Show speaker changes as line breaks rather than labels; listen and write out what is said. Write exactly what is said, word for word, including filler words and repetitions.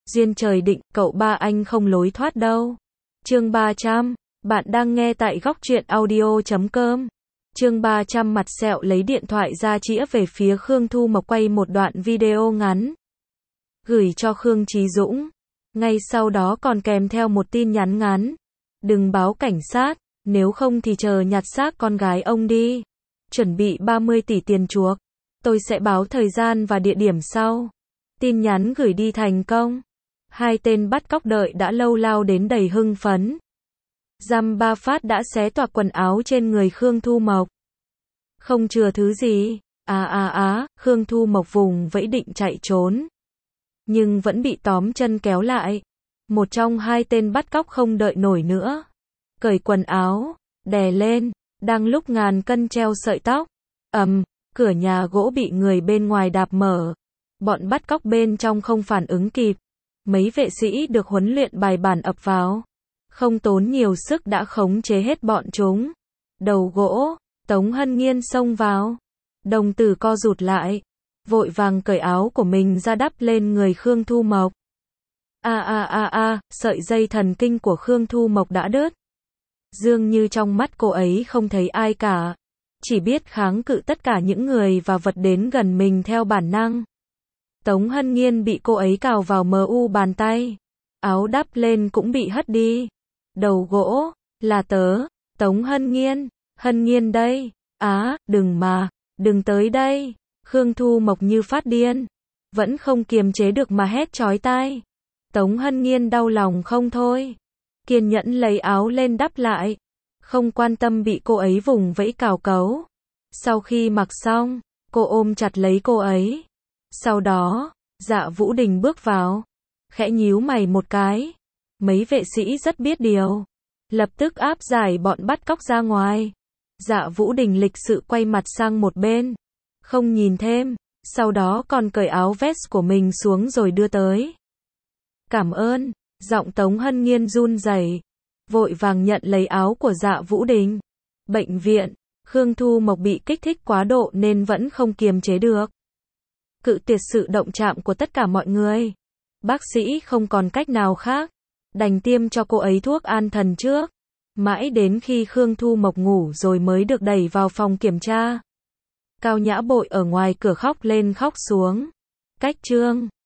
Duyên trời định, cậu ba anh không lối thoát đâu. Chương ba trăm, bạn đang nghe tại góc truyện audio chấm com. Chương ba trăm mặt sẹo lấy điện thoại ra chĩa về phía Khương Thu Mộc quay một đoạn video ngắn. Gửi cho Khương Chí Dũng. Ngay sau đó còn kèm theo một tin nhắn ngắn. Đừng báo cảnh sát, nếu không thì chờ nhặt xác con gái ông đi. Chuẩn bị ba mươi tỷ tiền chuộc. Tôi sẽ báo thời gian và địa điểm sau. Tin nhắn gửi đi thành công. Hai tên bắt cóc đợi đã lâu lao đến đầy hưng phấn. Dăm ba phát đã xé toạc quần áo trên người Khương Thu Mộc. Không chừa thứ gì. À à à, Khương Thu Mộc vùng vẫy định chạy trốn. Nhưng vẫn bị tóm chân kéo lại. Một trong hai tên bắt cóc không đợi nổi nữa. Cởi quần áo, đè lên, đang lúc ngàn cân treo sợi tóc. Ầm, cửa nhà gỗ bị người bên ngoài đạp mở. Bọn bắt cóc bên trong không phản ứng kịp. Mấy vệ sĩ được huấn luyện bài bản ập vào. Không tốn nhiều sức đã khống chế hết bọn chúng. Đầu gỗ, Tống Hân Nghiên xông vào. Đồng tử co rụt lại. Vội vàng cởi áo của mình ra đắp lên người Khương Thu Mộc. A a a a, sợi dây thần kinh của Khương Thu Mộc đã đứt. Dường như trong mắt cô ấy không thấy ai cả. Chỉ biết kháng cự tất cả những người và vật đến gần mình theo bản năng. Tống Hân Nghiên bị cô ấy cào vào mờ u bàn tay. Áo đắp lên cũng bị hất đi. Đầu gỗ, là tớ, Tống Hân Nghiên, Hân Nghiên đây, á, đừng mà, đừng tới đây. Khương Thu Mộc như phát điên, vẫn không kiềm chế được mà hét chói tai. Tống Hân Nghiên đau lòng không thôi, kiên nhẫn lấy áo lên đắp lại, không quan tâm bị cô ấy vùng vẫy cào cấu. Sau khi mặc xong, cô ôm chặt lấy cô ấy. Sau đó, Dạ Vũ Đình bước vào, khẽ nhíu mày một cái. Mấy vệ sĩ rất biết điều, lập tức áp giải bọn bắt cóc ra ngoài. Dạ Vũ Đình lịch sự quay mặt sang một bên, không nhìn thêm, sau đó còn cởi áo vest của mình xuống rồi đưa tới. Cảm ơn, giọng Tống Hân Nghiên run rẩy, vội vàng nhận lấy áo của Dạ Vũ Đình. Bệnh viện, Khương Thu Mộc bị kích thích quá độ nên vẫn không kiềm chế được. Cự tuyệt sự động chạm của tất cả mọi người. Bác sĩ không còn cách nào khác, đành tiêm cho cô ấy thuốc an thần trước. Mãi đến khi Khương Thu Mộc ngủ rồi mới được đẩy vào phòng kiểm tra. Cao Nhã Bội ở ngoài cửa khóc lên khóc xuống. Cách chương